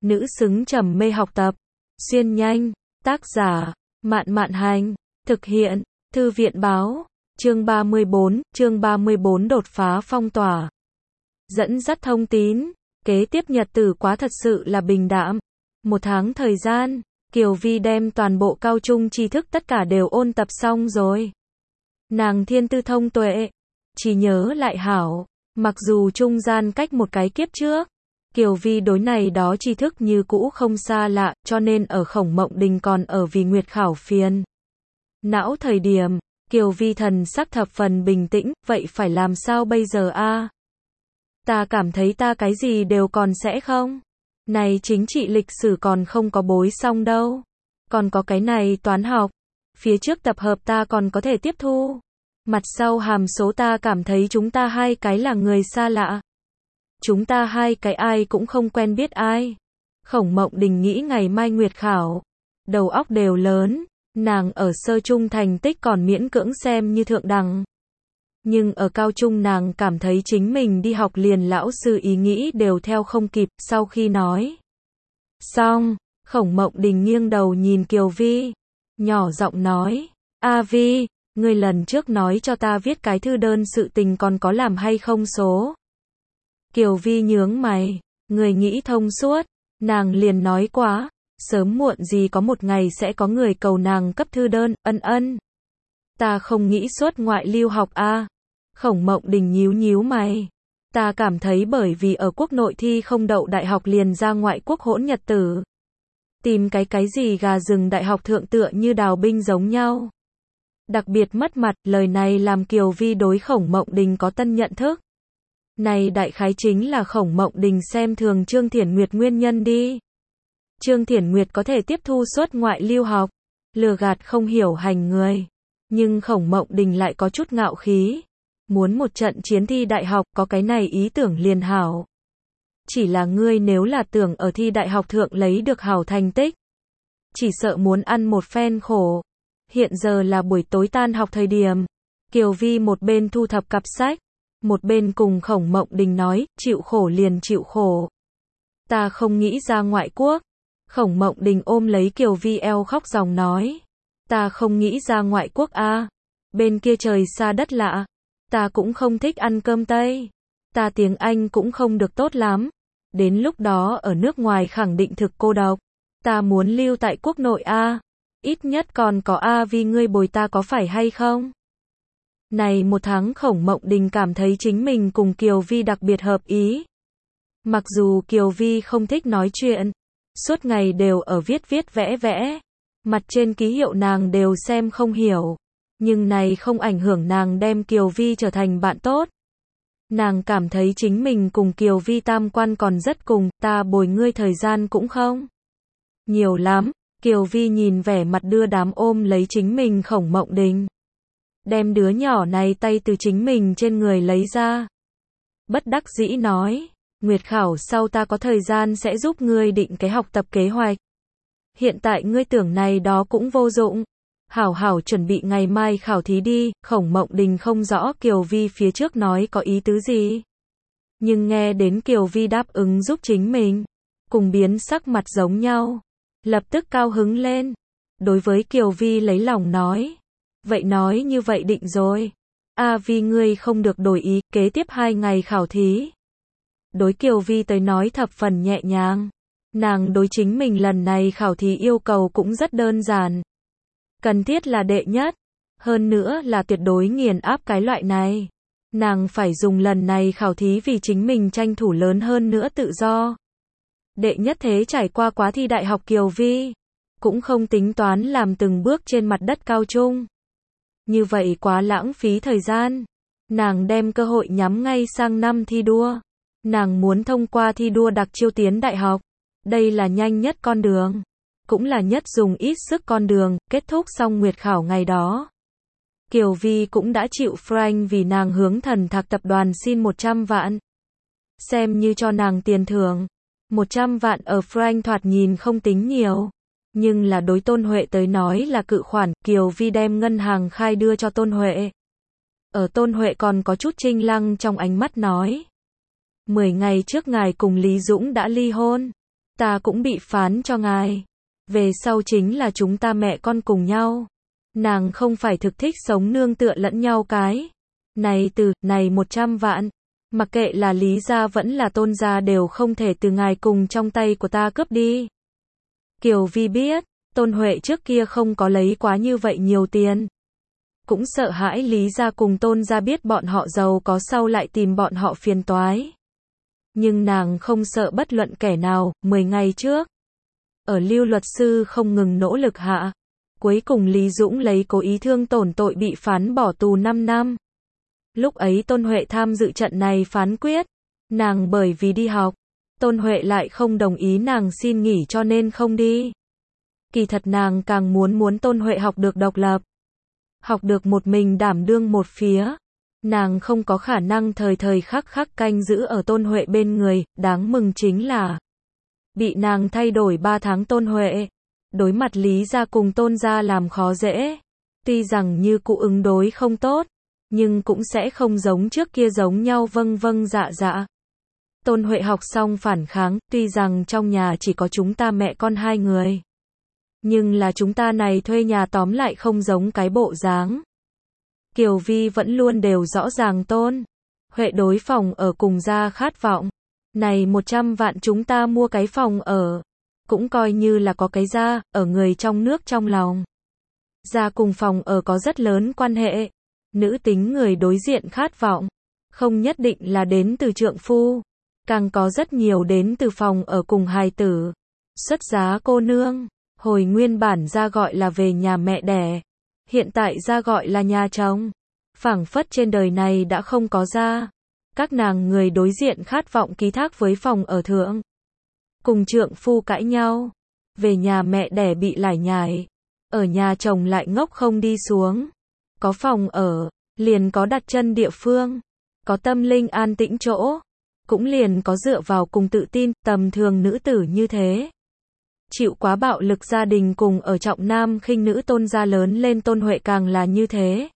nữ xứng trầm mê học tập. Xuyên nhanh, tác giả, Mạn Mạn Hành, thực hiện, Thư viện báo, chương 34 đột phá phong tỏa. Dẫn dắt thông tín, kế tiếp nhật tử quá thật sự là bình đạm. 1 tháng thời gian, Kiều Vi đem toàn bộ cao trung tri thức tất cả đều ôn tập xong rồi. Nàng thiên tư thông tuệ, chỉ nhớ lại hảo, mặc dù trung gian cách một cái kiếp trước. Kiều Vi đối này đó tri thức như cũ không xa lạ, cho nên ở Khổng Mộng Đình còn ở vì nguyệt khảo phiền não thời điểm, Kiều Vi thần sắc thập phần bình tĩnh, vậy phải làm sao bây giờ a? Ta cảm thấy ta cái gì đều còn sẽ không. Này chính trị lịch sử còn không có bối xong đâu. Còn có cái này toán học. Phía trước tập hợp ta còn có thể tiếp thu. Mặt sau hàm số ta cảm thấy chúng ta hai cái là người xa lạ. Chúng ta hai cái ai cũng không quen biết ai. Khổng Mộng Đình nghĩ ngày mai nguyệt khảo. Đầu óc đều lớn. Nàng ở sơ trung thành tích còn miễn cưỡng xem như thượng đẳng. Nhưng ở cao trung nàng cảm thấy chính mình đi học liền lão sư ý nghĩ đều theo không kịp. Sau khi nói xong, Khổng Mộng Đình nghiêng đầu nhìn Kiều Vi, nhỏ giọng nói, A Vi, ngươi lần trước nói cho ta viết cái thư đơn sự tình còn có làm hay không số? Kiều Vi nhướng mày, người nghĩ thông suốt, nàng liền nói quá, sớm muộn gì có một ngày sẽ có người cầu nàng cấp thư đơn, ân. Ta không nghĩ xuất ngoại lưu học a. Khổng Mộng Đình nhíu mày. Ta cảm thấy bởi vì ở quốc nội thi không đậu đại học liền ra ngoại quốc hỗn nhật tử. Tìm cái gì gà rừng đại học thượng tựa như đào binh giống nhau. Đặc biệt mất mặt, lời này làm Kiều Vi đối Khổng Mộng Đình có tân nhận thức. Này đại khái chính là Khổng Mộng Đình xem thường Trương Thiển Nguyệt nguyên nhân đi. Trương Thiển Nguyệt có thể tiếp thu xuất ngoại lưu học, lừa gạt không hiểu hành người. Nhưng Khổng Mộng Đình lại có chút ngạo khí. Muốn một trận chiến thi đại học, có cái này ý tưởng liền hảo. Chỉ là ngươi nếu là tưởng ở thi đại học thượng lấy được hảo thành tích, chỉ sợ muốn ăn một phen khổ. Hiện giờ là buổi tối tan học thời điểm. Kiều Vi một bên thu thập cặp sách, một bên cùng Khổng Mộng Đình nói, chịu khổ liền chịu khổ. Ta không nghĩ ra ngoại quốc. Khổng Mộng Đình ôm lấy Kiều Vi eo khóc ròng nói. Ta không nghĩ ra ngoại quốc a. Bên kia trời xa đất lạ. Ta cũng không thích ăn cơm Tây. Ta tiếng Anh cũng không được tốt lắm. Đến lúc đó ở nước ngoài khẳng định thực cô độc. Ta muốn lưu tại quốc nội a. Ít nhất còn có A Vi ngươi bồi ta có phải hay không? Này 1 tháng Khổng Mộng Đình cảm thấy chính mình cùng Kiều Vi đặc biệt hợp ý. Mặc dù Kiều Vi không thích nói chuyện, suốt ngày đều ở viết vẽ, mặt trên ký hiệu nàng đều xem không hiểu. Nhưng này không ảnh hưởng nàng đem Kiều Vi trở thành bạn tốt. Nàng cảm thấy chính mình cùng Kiều Vi tam quan còn rất cùng, ta bồi ngươi thời gian cũng không nhiều lắm. Kiều Vi nhìn vẻ mặt đưa đám ôm lấy chính mình Khổng Mộng Đình. Đem đứa nhỏ này tay từ chính mình trên người lấy ra. Bất đắc dĩ nói, nguyệt khảo sau ta có thời gian sẽ giúp ngươi định cái học tập kế hoạch. Hiện tại ngươi tưởng này đó cũng vô dụng. Hảo chuẩn bị ngày mai khảo thí đi. Khổng Mộng Đình không rõ Kiều Vi phía trước nói có ý tứ gì. Nhưng nghe đến Kiều Vi đáp ứng giúp chính mình, cùng biến sắc mặt giống nhau. Lập tức cao hứng lên. Đối với Kiều Vi lấy lòng nói. Vậy nói như vậy định rồi. A Vi ngươi không được đổi ý, kế tiếp 2 ngày khảo thí. Đối Kiều Vi tới nói thập phần nhẹ nhàng. Nàng đối chính mình lần này khảo thí yêu cầu cũng rất đơn giản. Cần thiết là đệ nhất. Hơn nữa là tuyệt đối nghiền áp cái loại này. Nàng phải dùng lần này khảo thí vì chính mình tranh thủ lớn hơn nữa tự do. Đệ nhất thế trải qua quá thi đại học Kiều Vi. Cũng không tính toán làm từng bước trên mặt đất cao trung. Như vậy quá lãng phí thời gian. Nàng đem cơ hội nhắm ngay sang năm thi đua. Nàng muốn thông qua thi đua đặc chiêu tiến đại học. Đây là nhanh nhất con đường. Cũng là nhất dùng ít sức con đường. Kết thúc xong nguyệt khảo ngày đó. Kiều Vi cũng đã chịu Frank vì nàng hướng Thần Thạc tập đoàn xin 100 vạn. Xem như cho nàng tiền thưởng. 100 vạn ở Frank thoạt nhìn không tính nhiều. Nhưng là đối Tôn Huệ tới nói là cự khoản. Kiều Vi đem ngân hàng khai đưa cho Tôn Huệ. Ở Tôn Huệ còn có chút trinh lăng trong ánh mắt nói. 10 ngày trước ngài cùng Lý Dũng đã ly hôn. Ta cũng bị phán cho ngài. Về sau chính là chúng ta mẹ con cùng nhau. Nàng không phải thực thích sống nương tựa lẫn nhau cái. Này 100 vạn. Mặc kệ là Lý gia vẫn là Tôn gia đều không thể từ ngài cùng trong tay của ta cướp đi. Kiều Vi biết, Tôn Huệ trước kia không có lấy quá như vậy nhiều tiền. Cũng sợ hãi Lý gia cùng Tôn gia biết bọn họ giàu có sau lại tìm bọn họ phiền toái. Nhưng nàng không sợ bất luận kẻ nào. 10 ngày trước, ở Lưu luật sư không ngừng nỗ lực hạ, cuối cùng Lý Dũng lấy cố ý thương tổn tội bị phán bỏ tù 5 năm. Lúc ấy Tôn Huệ tham dự trận này phán quyết, nàng bởi vì đi học, Tôn Huệ lại không đồng ý nàng xin nghỉ cho nên không đi. Kỳ thật nàng càng muốn Tôn Huệ học được độc lập, học được một mình đảm đương một phía. Nàng không có khả năng thời thời khắc khắc canh giữ ở Tôn Huệ bên người. Đáng mừng chính là bị nàng thay đổi 3 tháng Tôn Huệ đối mặt Lý gia cùng Tôn gia làm khó dễ. Tuy rằng như cụ ứng đối không tốt, nhưng cũng sẽ không giống trước kia giống nhau vâng dạ. Tôn Huệ học xong phản kháng, tuy rằng trong nhà chỉ có chúng ta mẹ con 2 người. Nhưng là chúng ta này thuê nhà tóm lại không giống cái bộ dáng. Kiều Vi vẫn luôn đều rõ ràng Tôn Huệ đối phòng ở cùng gia khát vọng. Này 100 vạn chúng ta mua cái phòng ở, cũng coi như là có cái gia, ở người trong nước trong lòng. Gia cùng phòng ở có rất lớn quan hệ. Nữ tính người đối diện khát vọng, không nhất định là đến từ trượng phu, càng có rất nhiều đến từ phòng ở cùng hài tử. Xuất giá cô nương, hồi nguyên bản gia gọi là về nhà mẹ đẻ, hiện tại gia gọi là nhà chồng. Phảng phất trên đời này đã không có gia. Các nàng người đối diện khát vọng ký thác với phòng ở thượng. Cùng trượng phu cãi nhau, về nhà mẹ đẻ bị lải nhải, ở nhà chồng lại ngốc không đi xuống. Có phòng ở, liền có đặt chân địa phương, có tâm linh an tĩnh chỗ, cũng liền có dựa vào cùng tự tin. Tầm thường nữ tử như thế, chịu quá bạo lực gia đình cùng ở trọng nam khinh nữ Tôn gia lớn lên. Tôn Huệ càng là như thế.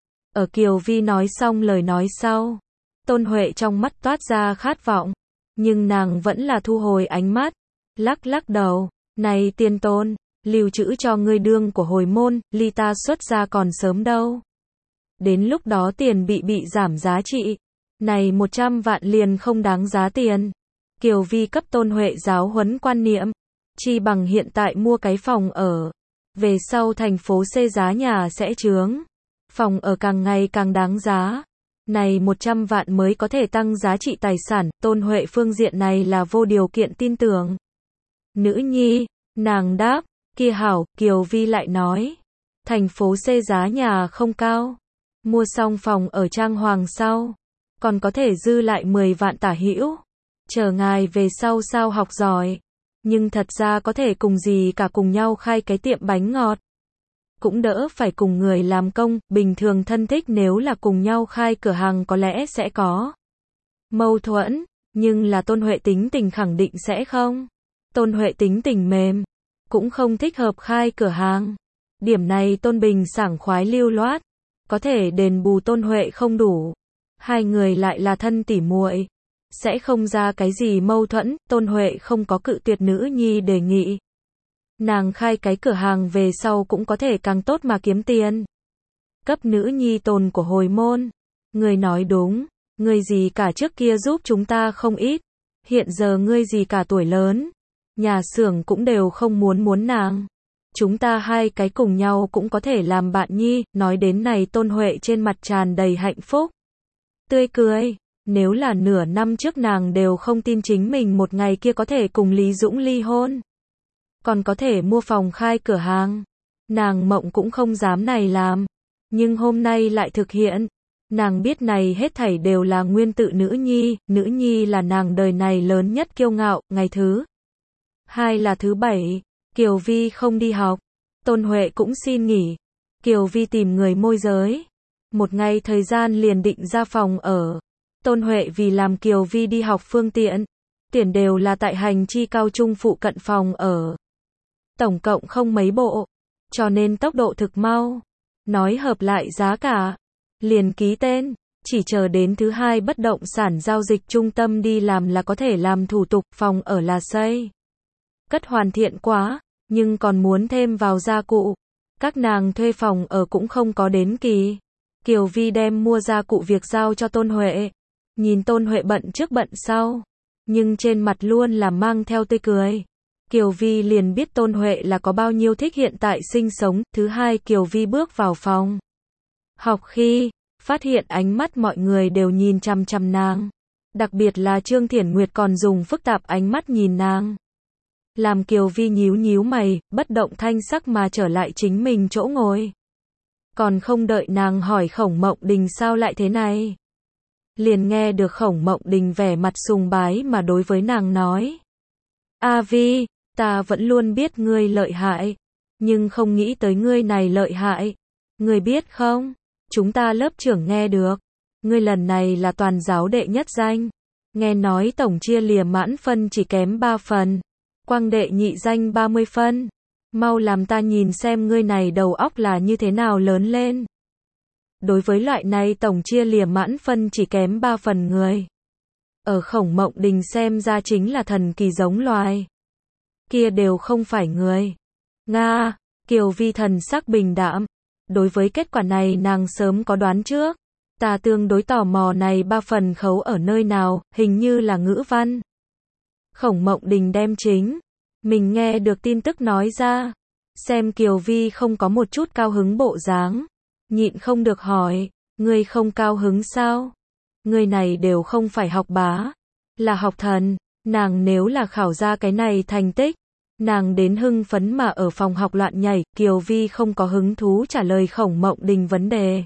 Ở Kiều Vi nói xong lời nói sau, Tôn Huệ trong mắt toát ra khát vọng, nhưng nàng vẫn là thu hồi ánh mắt, lắc đầu. Này Tiên Tôn, lưu trữ cho ngươi đương của hồi môn, ly ta xuất gia còn sớm đâu. Đến lúc đó tiền bị giảm giá trị. Này 100 vạn liền không đáng giá tiền. Kiều Vi cấp Tôn Huệ giáo huấn quan niệm, chi bằng hiện tại mua cái phòng ở. Về sau thành phố C giá nhà sẽ chướng. Phòng ở càng ngày càng đáng giá. Này 100 vạn mới có thể tăng giá trị tài sản. Tôn Huệ phương diện này là vô điều kiện tin tưởng. Nữ nhi, nàng đáp, kia hảo. Kiều Vi lại nói, thành phố C giá nhà không cao. Mua xong phòng ở trang hoàng sau, còn có thể dư lại 10 vạn tả hữu. Chờ ngài về sau sao học giỏi. Nhưng thật ra có thể cùng gì cả cùng nhau khai cái tiệm bánh ngọt. Cũng đỡ phải cùng người làm công. Bình thường thân thích nếu là cùng nhau khai cửa hàng có lẽ sẽ có mâu thuẫn. Nhưng là Tôn Huệ tính tình khẳng định sẽ không. Tôn Huệ tính tình mềm, cũng không thích hợp khai cửa hàng. Điểm này Tôn Bình sảng khoái lưu loát, có thể đền bù Tôn Huệ không đủ. 2 người lại là thân tỉ muội, sẽ không ra cái gì mâu thuẫn. Tôn Huệ không có cự tuyệt nữ nhi đề nghị. Nàng khai cái cửa hàng về sau cũng có thể càng tốt mà kiếm tiền. Cấp nữ nhi tồn của hồi môn. Ngươi nói đúng, ngươi gì cả trước kia giúp chúng ta không ít. Hiện giờ ngươi gì cả tuổi lớn, nhà xưởng cũng đều không muốn nàng. Chúng ta 2 cái cùng nhau cũng có thể làm bạn nhi. Nói đến này Tôn Huệ trên mặt tràn đầy hạnh phúc, tươi cười. Nếu là nửa năm trước nàng đều không tin chính mình một ngày kia có thể cùng Lý Dũng ly hôn, còn có thể mua phòng khai cửa hàng. Nàng mộng cũng không dám này làm. Nhưng hôm nay lại thực hiện. Nàng biết này hết thảy đều là nguyên tự nữ nhi là nàng đời này lớn nhất kiêu ngạo. Ngày thứ 2 là thứ 7, Kiều Vi không đi học. Tôn Huệ cũng xin nghỉ. Kiều Vi tìm người môi giới. Một ngày thời gian liền định ra phòng ở. Tôn Huệ vì làm Kiều Vi đi học phương tiện, tuyển đều là tại hành chi cao trung phụ cận phòng ở. Tổng cộng không mấy bộ, cho nên tốc độ thực mau. Nói hợp lại giá cả, liền ký tên, chỉ chờ đến thứ 2 bất động sản giao dịch trung tâm đi làm là có thể làm thủ tục. Phòng ở là xây cất hoàn thiện quá, nhưng còn muốn thêm vào gia cụ. Các nàng thuê phòng ở cũng không có đến kỳ. Kiều Vi đem mua gia cụ việc giao cho Tôn Huệ. Nhìn Tôn Huệ bận trước bận sau, nhưng trên mặt luôn là mang theo tươi cười. Kiều Vi liền biết Tôn Huệ là có bao nhiêu thích hiện tại sinh sống. Thứ hai, Kiều Vi bước vào phòng học khi phát hiện ánh mắt mọi người đều nhìn chằm chằm nàng. Đặc biệt là Trương Thiển Nguyệt còn dùng phức tạp ánh mắt nhìn nàng. Làm Kiều Vi nhíu nhíu mày, bất động thanh sắc mà trở lại chính mình chỗ ngồi. Còn không đợi nàng hỏi Khổng Mộng Đình sao lại thế này. Liền nghe được Khổng Mộng Đình vẻ mặt sùng bái mà đối với nàng nói. A Vi, ta vẫn luôn biết ngươi lợi hại, nhưng không nghĩ tới ngươi này lợi hại. Ngươi biết không, chúng ta lớp trưởng nghe được, ngươi lần này là toàn giáo đệ nhất danh. Nghe nói tổng chia lìa mãn phân chỉ kém 3 phần. Quang đệ nhị danh 30 phân. Mau làm ta nhìn xem ngươi này đầu óc là như thế nào lớn lên. Đối với loại này tổng chia lìa mãn phân chỉ kém 3 phần người, ở Khổng Mộng Đình xem ra chính là thần kỳ giống loài. Kia đều không phải người. Nga, Kiều Vi thần sắc bình đạm. Đối với kết quả này nàng sớm có đoán trước. Ta tương đối tò mò này 3 phần khấu ở nơi nào, hình như là ngữ văn. Khổng Mộng Đình đem chính mình nghe được tin tức nói ra. Xem Kiều Vi không có một chút cao hứng bộ dáng, nhịn không được hỏi, ngươi không cao hứng sao? Ngươi này đều không phải học bá, là học thần. Nàng nếu là khảo ra cái này thành tích, nàng đến hưng phấn mà ở phòng học loạn nhảy. Kiều Vi không có hứng thú trả lời Khổng Mộng Đình vấn đề.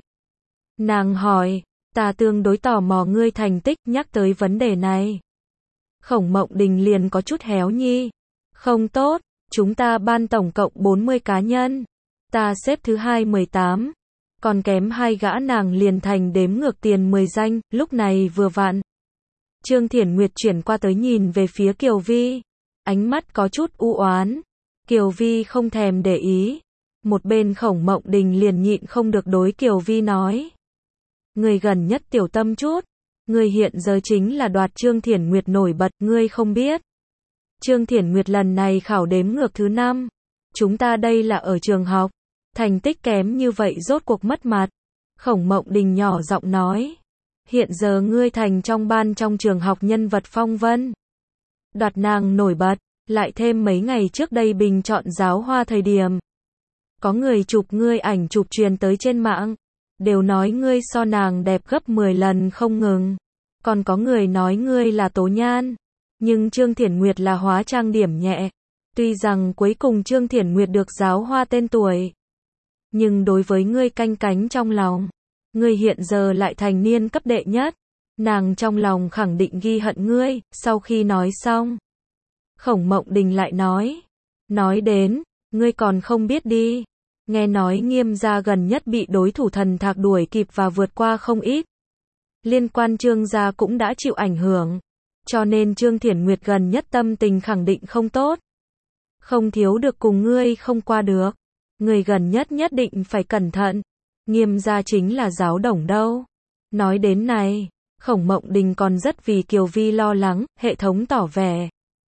Nàng hỏi, ta tương đối tò mò ngươi thành tích. Nhắc tới vấn đề này, Khổng Mộng Đình liền có chút héo nhi. Không tốt, chúng ta ban tổng cộng 40 cá nhân. Ta xếp thứ 18, còn kém 2 gã. Nàng liền thành đếm ngược tiền 10 danh, lúc này vừa vặn. Trương Thiển Nguyệt chuyển qua tới nhìn về phía Kiều Vi, ánh mắt có chút u oán. Kiều Vi không thèm để ý. Một bên Khổng Mộng Đình liền nhịn không được đối Kiều Vi nói. Người gần nhất tiểu tâm chút. Người hiện giờ chính là đoạt Trương Thiển Nguyệt nổi bật, ngươi không biết. Trương Thiển Nguyệt lần này khảo đếm ngược thứ 5. Chúng ta đây là ở trường học. Thành tích kém như vậy rốt cuộc mất mặt. Khổng Mộng Đình nhỏ giọng nói. Hiện giờ ngươi thành trong ban trong trường học nhân vật phong vân. Đoạt nàng nổi bật, lại thêm mấy ngày trước đây bình chọn giáo hoa thời điểm. Có người chụp ngươi ảnh chụp truyền tới trên mạng. Đều nói ngươi so nàng đẹp gấp 10 lần không ngừng. Còn có người nói ngươi là Tố Nhan. Nhưng Trương Thiển Nguyệt là hóa trang điểm nhẹ. Tuy rằng cuối cùng Trương Thiển Nguyệt được giáo hoa tên tuổi, nhưng đối với ngươi canh cánh trong lòng. Ngươi hiện giờ lại thành niên cấp đệ nhất. Nàng trong lòng khẳng định ghi hận ngươi. Sau khi nói xong, Khổng Mộng Đình lại nói. Nói đến, ngươi còn không biết đi. Nghe nói Nghiêm gia gần nhất bị đối thủ Thần Thạc đuổi kịp và vượt qua không ít. Liên quan Trương gia cũng đã chịu ảnh hưởng. Cho nên Trương Thiển Nguyệt gần nhất tâm tình khẳng định không tốt. Không thiếu được cùng ngươi không qua được. Người gần nhất nhất định phải cẩn thận. Nghiêm gia chính là giáo đồng đâu. Nói đến này, Khổng Mộng Đình còn rất vì Kiều Vi lo lắng. Hệ thống tỏ vẻ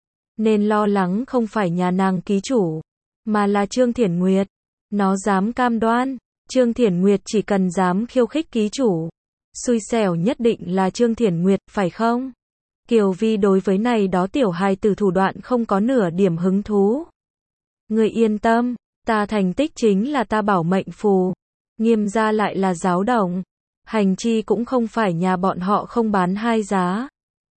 nên lo lắng không phải nhà nàng ký chủ, mà là Trương Thiển Nguyệt. Nó dám cam đoan, Trương Thiển Nguyệt chỉ cần dám khiêu khích ký chủ, xui xẻo nhất định là Trương Thiển Nguyệt, phải không? Kiều Vi đối với này đó tiểu hài tử thủ đoạn không có nửa điểm hứng thú. Người yên tâm, ta thành tích chính là ta bảo mệnh phù. Nghiêm gia lại là giáo đồng. Hành chi cũng không phải nhà bọn họ không bán hai giá.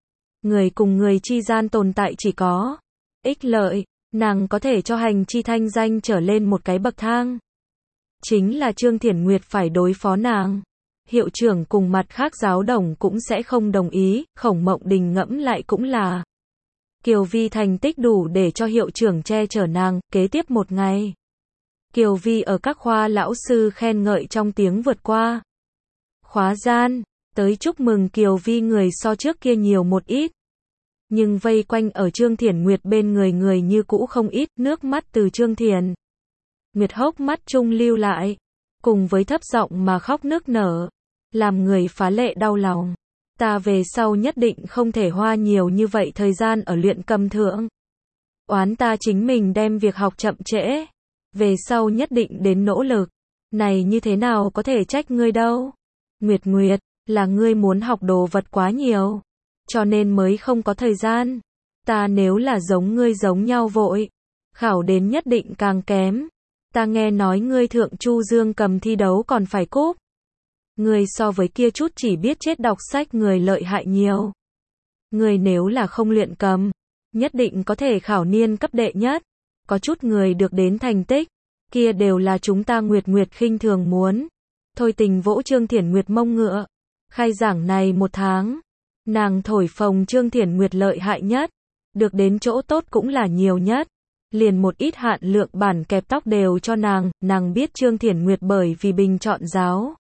Người cùng người chi gian tồn tại chỉ có ích lợi. Nàng có thể cho hành chi thanh danh trở lên một cái bậc thang. Chính là Trương Thiển Nguyệt phải đối phó nàng. Hiệu trưởng cùng mặt khác giáo đồng cũng sẽ không đồng ý. Khổng Mộng Đình ngẫm lại cũng là. Kiều Vi thành tích đủ để cho hiệu trưởng che chở nàng. Kế tiếp một ngày, Kiều Vi ở các khoa lão sư khen ngợi trong tiếng vượt qua khóa gian. Tới chúc mừng Kiều Vi người so trước kia nhiều một ít. Nhưng vây quanh ở Trương Thiển Nguyệt bên người như cũ không ít. Nước mắt từ Trương Thiển Nguyệt hốc mắt trung lưu lại, cùng với thấp giọng mà khóc nức nở, làm người phá lệ đau lòng. Ta về sau nhất định không thể hoa nhiều như vậy thời gian ở luyện cầm thượng. Oán ta chính mình đem việc học chậm trễ. Về sau nhất định đến nỗ lực. Này như thế nào có thể trách ngươi đâu. Nguyệt Nguyệt, là ngươi muốn học đồ vật quá nhiều. Cho nên mới không có thời gian. Ta nếu là giống ngươi giống nhau vội. Khảo đến nhất định càng kém. Ta nghe nói ngươi thượng Chu Dương cầm thi đấu còn phải cúp. Ngươi so với kia chút chỉ biết chết đọc sách người lợi hại nhiều. Ngươi nếu là không luyện cầm, nhất định có thể khảo niên cấp đệ nhất. Có chút người được đến thành tích, kia đều là chúng ta Nguyệt Nguyệt khinh thường muốn. Thôi Tình vỗ Trương Thiển Nguyệt mông ngựa. Khai giảng này 1 tháng, nàng thổi phồng Trương Thiển Nguyệt lợi hại nhất, được đến chỗ tốt cũng là nhiều nhất. Liền một ít hạn lượng bản kẹp tóc đều cho nàng biết Trương Thiển Nguyệt bởi vì bình chọn giáo.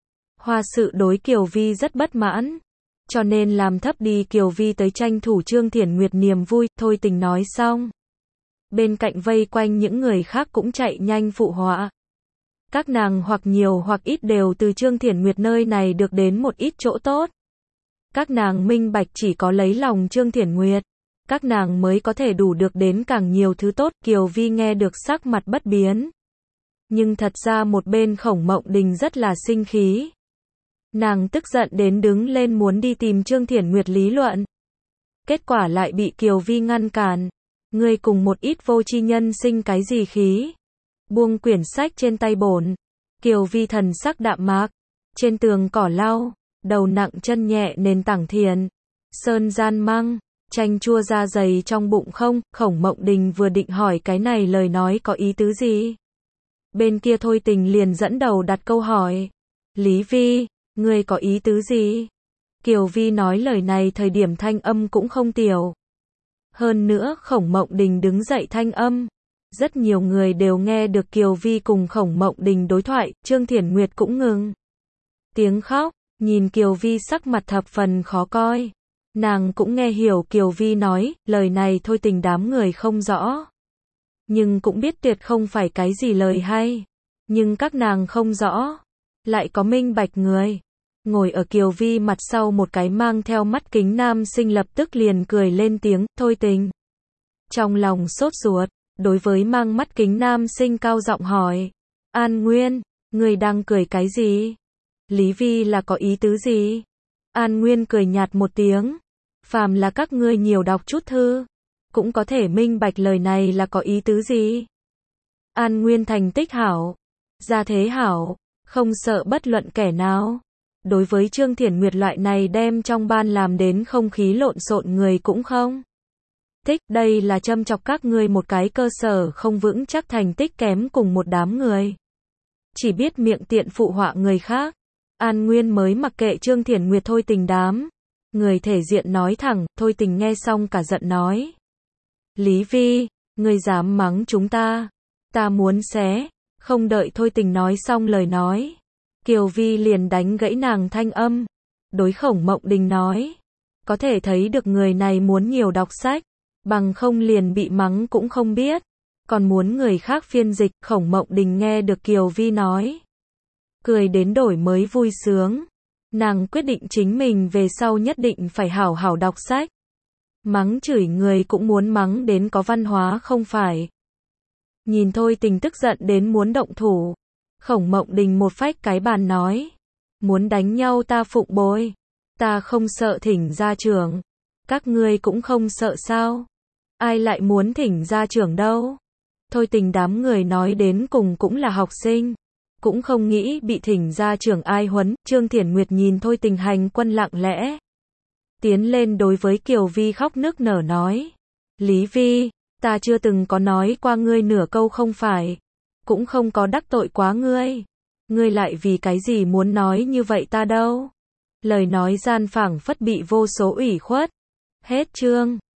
Hoa sự đối Kiều Vi rất bất mãn, cho nên làm thấp đi Kiều Vi tới tranh thủ Trương Thiển Nguyệt niềm vui. Thôi Tình nói xong, bên cạnh vây quanh những người khác cũng chạy nhanh phụ họa. Các nàng hoặc nhiều hoặc ít đều từ Trương Thiển Nguyệt nơi này được đến một ít chỗ tốt. Các nàng minh bạch chỉ có lấy lòng Trương Thiển Nguyệt, các nàng mới có thể đủ được đến càng nhiều thứ tốt. Kiều Vi nghe được sắc mặt bất biến. Nhưng thật ra một bên Khổng Mộng Đình rất là sinh khí. Nàng tức giận đến đứng lên muốn đi tìm Trương Thiển Nguyệt lý luận. Kết quả lại bị Kiều Vi ngăn cản. Ngươi cùng một ít vô tri nhân sinh cái gì khí. Buông quyển sách trên tay bổn. Kiều Vi thần sắc đạm mạc. Trên tường cỏ lau, đầu nặng chân nhẹ nền tảng thiền. Sơn gian măng, chanh chua da dày trong bụng không. Khổng Mộng Đình vừa định hỏi cái này lời nói có ý tứ gì. Bên kia Thôi Tình liền dẫn đầu đặt câu hỏi. Lý Vi, ngươi có ý tứ gì? Kiều Vi nói lời này thời điểm thanh âm cũng không tiểu. Hơn nữa Khổng Mộng Đình đứng dậy thanh âm. Rất nhiều người đều nghe được Kiều Vi cùng Khổng Mộng Đình đối thoại. Trương Thiển Nguyệt cũng ngừng tiếng khóc, nhìn Kiều Vi sắc mặt thập phần khó coi. Nàng cũng nghe hiểu Kiều Vi nói, lời này Thôi Tình đám người không rõ. Nhưng cũng biết tuyệt không phải cái gì lời hay. Nhưng các nàng không rõ. Lại có minh bạch người. Ngồi ở Kiều Vi mặt sau một cái mang theo mắt kính nam sinh lập tức liền cười lên tiếng. Thôi Tình trong lòng sốt ruột, đối với mang mắt kính nam sinh cao giọng hỏi. An Nguyên, người đang cười cái gì? Lý Vi là có ý tứ gì? An Nguyên cười nhạt một tiếng. Phàm là các ngươi nhiều đọc chút thư, cũng có thể minh bạch lời này là có ý tứ gì. An Nguyên thành tích hảo, gia thế hảo, không sợ bất luận kẻ nào. Đối với Trương Thiển Nguyệt loại này đem trong ban làm đến không khí lộn xộn người cũng không thích. Đây là châm chọc các ngươi một cái cơ sở không vững chắc, thành tích kém cùng một đám người. Chỉ biết miệng tiện phụ họa người khác. An Nguyên mới mặc kệ Trương Thiển Nguyệt Thôi Tình đám người thể diện nói thẳng. Thôi Tình nghe xong cả giận nói. Lý Vi, ngươi dám mắng chúng ta. Ta muốn xé. Không đợi Thôi Tình nói xong lời nói, Kiều Vi liền đánh gãy nàng thanh âm. Đối Khổng Mộng Đình nói. Có thể thấy được người này muốn nhiều đọc sách. Bằng không liền bị mắng cũng không biết. Còn muốn người khác phiên dịch. Khổng Mộng Đình nghe được Kiều Vi nói, cười đến đổi mới vui sướng. Nàng quyết định chính mình về sau nhất định phải hảo hảo đọc sách. Mắng chửi người cũng muốn mắng đến có văn hóa không phải. Nhìn Thôi Tình tức giận đến muốn động thủ. Khổng Mộng Đình một phách cái bàn nói. Muốn đánh nhau ta phụng bồi. Ta không sợ thỉnh gia trưởng. Các ngươi cũng không sợ sao? Ai lại muốn thỉnh gia trưởng đâu? Thôi Tình đám người nói đến cùng cũng là học sinh. Cũng không nghĩ bị thỉnh gia trưởng ai huấn. Trương Thiển Nguyệt nhìn Thôi Tình hành quân lặng lẽ. Tiến lên đối với Kiều Vi khóc nức nở nói. Lý Vi, ta chưa từng có nói qua ngươi nửa câu không phải. Cũng không có đắc tội quá ngươi. Ngươi lại vì cái gì muốn nói như vậy ta đâu? Lời nói gian phảng phất bị vô số ủy khuất. Hết chương.